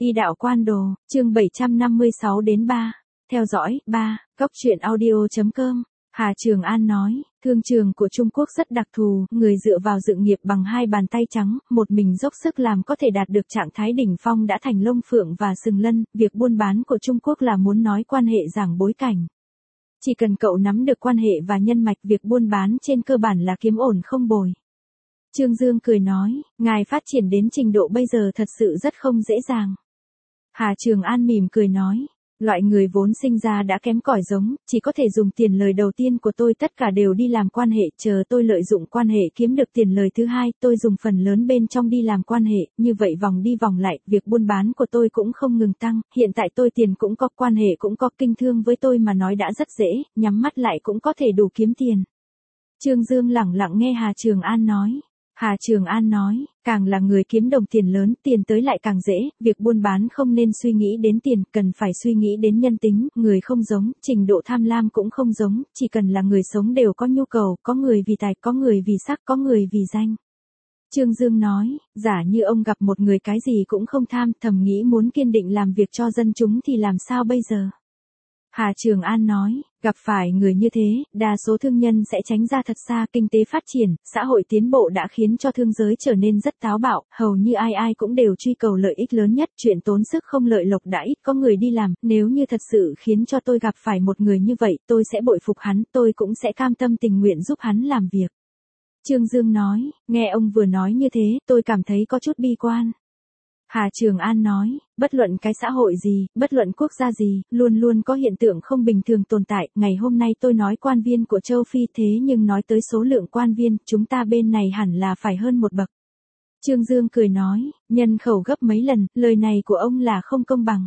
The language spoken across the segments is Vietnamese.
Y đạo quan đồ, chương 756 đến 3. Theo dõi, 3. Góc truyện audio.com. Hà Trường An nói, thương trường của Trung Quốc rất đặc thù, người dựa vào sự nghiệp bằng hai bàn tay trắng, một mình dốc sức làm có thể đạt được trạng thái đỉnh phong đã thành lông phượng và sừng lân, việc buôn bán của Trung Quốc là muốn nói quan hệ giảng bối cảnh. Chỉ cần cậu nắm được quan hệ và nhân mạch, việc buôn bán trên cơ bản là kiếm ổn không bồi. Trương Dương cười nói, ngài phát triển đến trình độ bây giờ thật sự rất không dễ dàng. Hà Trường An mỉm cười nói, loại người vốn sinh ra đã kém cỏi giống, chỉ có thể dùng tiền lời đầu tiên của tôi tất cả đều đi làm quan hệ, chờ tôi lợi dụng quan hệ kiếm được tiền lời thứ hai, tôi dùng phần lớn bên trong đi làm quan hệ, như vậy vòng đi vòng lại, việc buôn bán của tôi cũng không ngừng tăng, hiện tại tôi tiền cũng có, quan hệ cũng có, kinh thương với tôi mà nói đã rất dễ, nhắm mắt lại cũng có thể đủ kiếm tiền. Trương Dương lẳng lặng nghe Hà Trường An nói. Hà Trường An nói, càng là người kiếm đồng tiền lớn, tiền tới lại càng dễ, việc buôn bán không nên suy nghĩ đến tiền, cần phải suy nghĩ đến nhân tính, người không giống, trình độ tham lam cũng không giống, chỉ cần là người sống đều có nhu cầu, có người vì tài, có người vì sắc, có người vì danh. Trương Dương nói, giả như ông gặp một người cái gì cũng không tham, thầm nghĩ muốn kiên định làm việc cho dân chúng thì làm sao bây giờ? Hà Trường An nói, gặp phải người như thế, đa số thương nhân sẽ tránh ra thật xa, kinh tế phát triển, xã hội tiến bộ đã khiến cho thương giới trở nên rất táo bạo, hầu như ai ai cũng đều truy cầu lợi ích lớn nhất, chuyện tốn sức không lợi lộc đã ít có người đi làm, nếu như thật sự khiến cho tôi gặp phải một người như vậy, tôi sẽ bội phục hắn, tôi cũng sẽ cam tâm tình nguyện giúp hắn làm việc. Trương Dương nói, nghe ông vừa nói như thế, tôi cảm thấy có chút bi quan. Hà Trường An nói, bất luận cái xã hội gì, bất luận quốc gia gì, luôn luôn có hiện tượng không bình thường tồn tại, ngày hôm nay tôi nói quan viên của châu Phi thế nhưng nói tới số lượng quan viên, chúng ta bên này hẳn là phải hơn một bậc. Trương Dương cười nói, nhân khẩu gấp mấy lần, lời này của ông là không công bằng.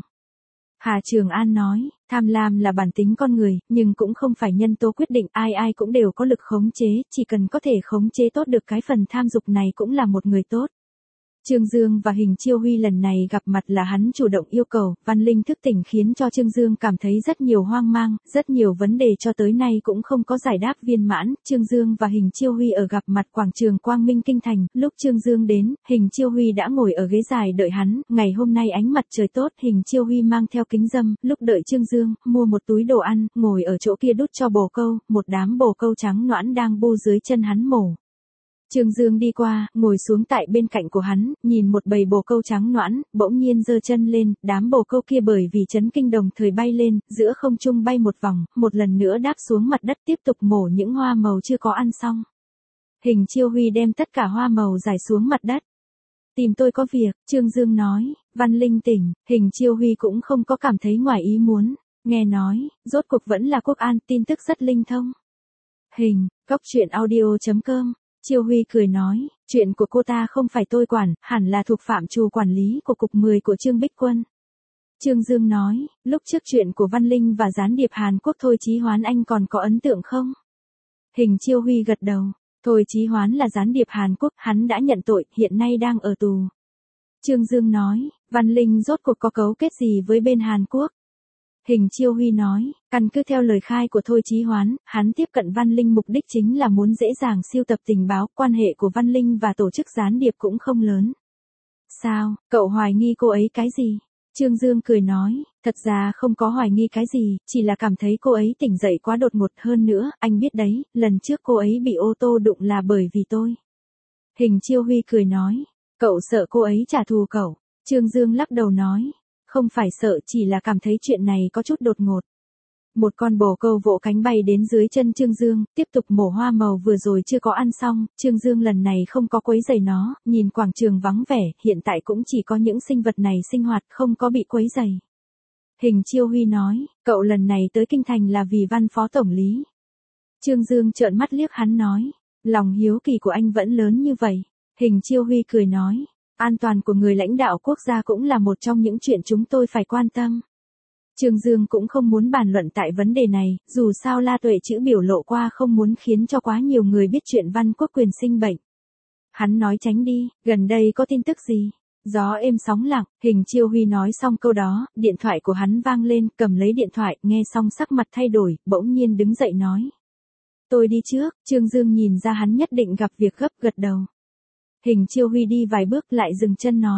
Hà Trường An nói, tham lam là bản tính con người, nhưng cũng không phải nhân tố quyết định, ai ai cũng đều có lực khống chế, chỉ cần có thể khống chế tốt được cái phần tham dục này cũng là một người tốt. Trương Dương và Hình Chiêu Huy lần này gặp mặt là hắn chủ động yêu cầu, Văn Linh thức tỉnh khiến cho Trương Dương cảm thấy rất nhiều hoang mang, rất nhiều vấn đề cho tới nay cũng không có giải đáp viên mãn. Trương Dương và Hình Chiêu Huy ở gặp mặt quảng trường Quang Minh Kinh Thành, lúc Trương Dương đến, Hình Chiêu Huy đã ngồi ở ghế dài đợi hắn, ngày hôm nay ánh mặt trời tốt, Hình Chiêu Huy mang theo kính râm, lúc đợi Trương Dương, mua một túi đồ ăn, ngồi ở chỗ kia đút cho bồ câu, một đám bồ câu trắng nõn đang bu dưới chân hắn mổ. Trương Dương đi qua, ngồi xuống tại bên cạnh của hắn, nhìn một bầy bồ câu trắng nõn, bỗng nhiên giơ chân lên, đám bồ câu kia bởi vì chấn kinh đồng thời bay lên, giữa không trung bay một vòng, một lần nữa đáp xuống mặt đất tiếp tục mổ những hoa màu chưa có ăn xong. Hình Chiêu Huy đem tất cả hoa màu rải xuống mặt đất. Tìm tôi có việc, Trương Dương nói, Văn Linh tỉnh, Hình Chiêu Huy cũng không có cảm thấy ngoài ý muốn, nghe nói, rốt cuộc vẫn là Quốc An, tin tức rất linh thông. Hình, góc truyện audio.com. Chiêu Huy cười nói, chuyện của cô ta không phải tôi quản, hẳn là thuộc phạm trù quản lý của cục 10 của Trương Bích Quân. Trương Dương nói, lúc trước chuyện của Văn Linh và gián điệp Hàn Quốc Thôi Chí Hoán anh còn có ấn tượng không? Hình Chiêu Huy gật đầu, Thôi Chí Hoán là gián điệp Hàn Quốc, hắn đã nhận tội, hiện nay đang ở tù. Trương Dương nói, Văn Linh rốt cuộc có cấu kết gì với bên Hàn Quốc? Hình Chiêu Huy nói, căn cứ theo lời khai của Thôi Chí Hoán, hắn tiếp cận Văn Linh mục đích chính là muốn dễ dàng siêu tập tình báo, quan hệ của Văn Linh và tổ chức gián điệp cũng không lớn. Sao, cậu hoài nghi cô ấy cái gì? Trương Dương cười nói, thật ra không có hoài nghi cái gì, chỉ là cảm thấy cô ấy tỉnh dậy quá đột ngột, hơn nữa, anh biết đấy, lần trước cô ấy bị ô tô đụng là bởi vì tôi. Hình Chiêu Huy cười nói, cậu sợ cô ấy trả thù cậu. Trương Dương lắc đầu nói, không phải sợ, chỉ là cảm thấy chuyện này có chút đột ngột. Một con bồ câu vỗ cánh bay đến dưới chân Trương Dương, tiếp tục mổ hoa màu vừa rồi chưa có ăn xong, Trương Dương lần này không có quấy rầy nó, nhìn quảng trường vắng vẻ, hiện tại cũng chỉ có những sinh vật này sinh hoạt, không có bị quấy rầy. Hình Chiêu Huy nói, cậu lần này tới Kinh Thành là vì Văn Phó Tổng lý. Trương Dương trợn mắt liếc hắn nói, lòng hiếu kỳ của anh vẫn lớn như vậy. Hình Chiêu Huy cười nói, an toàn của người lãnh đạo quốc gia cũng là một trong những chuyện chúng tôi phải quan tâm. Trương Dương cũng không muốn bàn luận tại vấn đề này, dù sao La Tuệ chữ biểu lộ qua không muốn khiến cho quá nhiều người biết chuyện Văn Quốc Quyền sinh bệnh. Hắn nói tránh đi, gần đây có tin tức gì? Gió êm sóng lặng, Hình Chiêu Huy nói xong câu đó, điện thoại của hắn vang lên, cầm lấy điện thoại, nghe xong sắc mặt thay đổi, bỗng nhiên đứng dậy nói. Tôi đi trước, Trương Dương nhìn ra hắn nhất định gặp việc gấp, gật đầu. Hình Chiêu Huy đi vài bước lại dừng chân nói,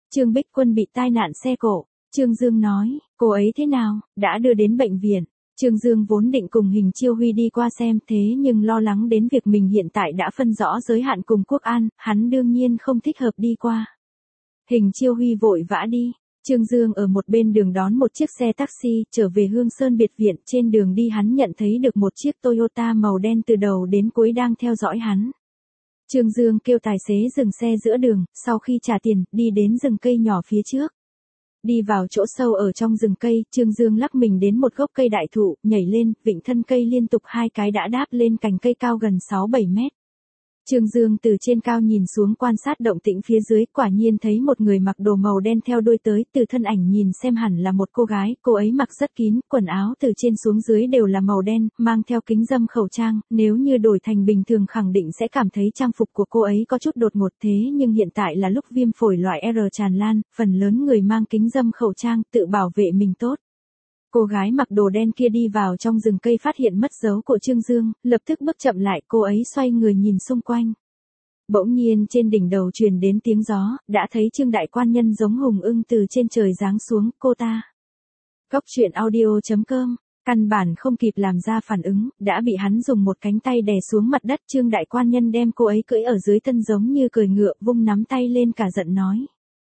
Trương Bích Quân bị tai nạn xe cộ. Trương Dương nói, cô ấy thế nào, đã đưa đến bệnh viện. Trương Dương vốn định cùng Hình Chiêu Huy đi qua xem thế nhưng lo lắng đến việc mình hiện tại đã phân rõ giới hạn cùng Quốc An, hắn đương nhiên không thích hợp đi qua. Hình Chiêu Huy vội vã đi. Trương Dương ở một bên đường đón một chiếc xe taxi trở về Hương Sơn biệt viện. Trên đường đi hắn nhận thấy được một chiếc Toyota màu đen từ đầu đến cuối đang theo dõi hắn. Trương Dương kêu tài xế dừng xe giữa đường, sau khi trả tiền, đi đến rừng cây nhỏ phía trước. Đi vào chỗ sâu ở trong rừng cây, Trương Dương lắc mình đến một gốc cây đại thụ, nhảy lên, vịnh thân cây liên tục 2 cái đã đáp lên cành cây cao gần 6-7 mét. Trương Dương từ trên cao nhìn xuống quan sát động tĩnh phía dưới, quả nhiên thấy một người mặc đồ màu đen theo đuôi tới, từ thân ảnh nhìn xem hẳn là một cô gái, cô ấy mặc rất kín, quần áo từ trên xuống dưới đều là màu đen, mang theo kính râm khẩu trang, nếu như đổi thành bình thường khẳng định sẽ cảm thấy trang phục của cô ấy có chút đột ngột thế nhưng hiện tại là lúc viêm phổi loại R tràn lan, phần lớn người mang kính râm khẩu trang, tự bảo vệ mình tốt. Cô gái mặc đồ đen kia đi vào trong rừng cây phát hiện mất dấu của Trương Dương, lập tức bước chậm lại, cô ấy xoay người nhìn xung quanh. Bỗng nhiên trên đỉnh đầu truyền đến tiếng gió, đã thấy Trương Đại Quan Nhân giống hùng ưng từ trên trời giáng xuống, cô ta. Góc truyện audio.com, căn bản không kịp làm ra phản ứng, đã bị hắn dùng một cánh tay đè xuống mặt đất. Trương Đại Quan Nhân đem cô ấy cưỡi ở dưới thân giống như cười ngựa, vung nắm tay lên cả giận nói.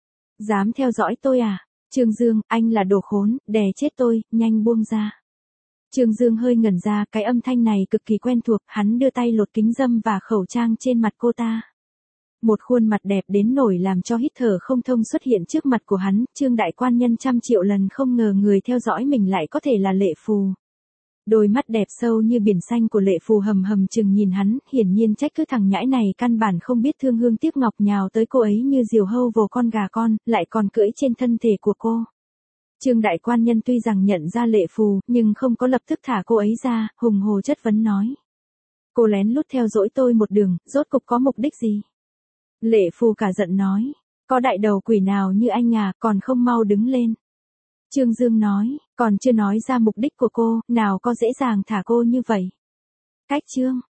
Dám theo dõi tôi à? Trương Dương, anh là đồ khốn, đè chết tôi, nhanh buông ra. Trương Dương hơi ngẩn ra, cái âm thanh này cực kỳ quen thuộc, hắn đưa tay lột kính râm và khẩu trang trên mặt cô ta. Một khuôn mặt đẹp đến nổi làm cho hít thở không thông xuất hiện trước mặt của hắn, Trương Đại Quan Nhân trăm triệu lần không ngờ người theo dõi mình lại có thể là Lệ Phù. Đôi mắt đẹp sâu như biển xanh của Lệ Phù hầm hầm chừng nhìn hắn, hiển nhiên trách cứ thằng nhãi này căn bản không biết thương hương tiếc ngọc nhào tới cô ấy như diều hâu vồ con gà con, lại còn cưỡi trên thân thể của cô. Trương Đại Quan Nhân tuy rằng nhận ra Lệ Phù, nhưng không có lập tức thả cô ấy ra, hùng hồ chất vấn nói. Cô lén lút theo dõi tôi một đường, rốt cục có mục đích gì? Lệ Phù cả giận nói, có đại đầu quỷ nào như anh à, còn không mau đứng lên. Trương Dương nói, còn chưa nói ra mục đích của cô, nào có dễ dàng thả cô như vậy. Cách chương.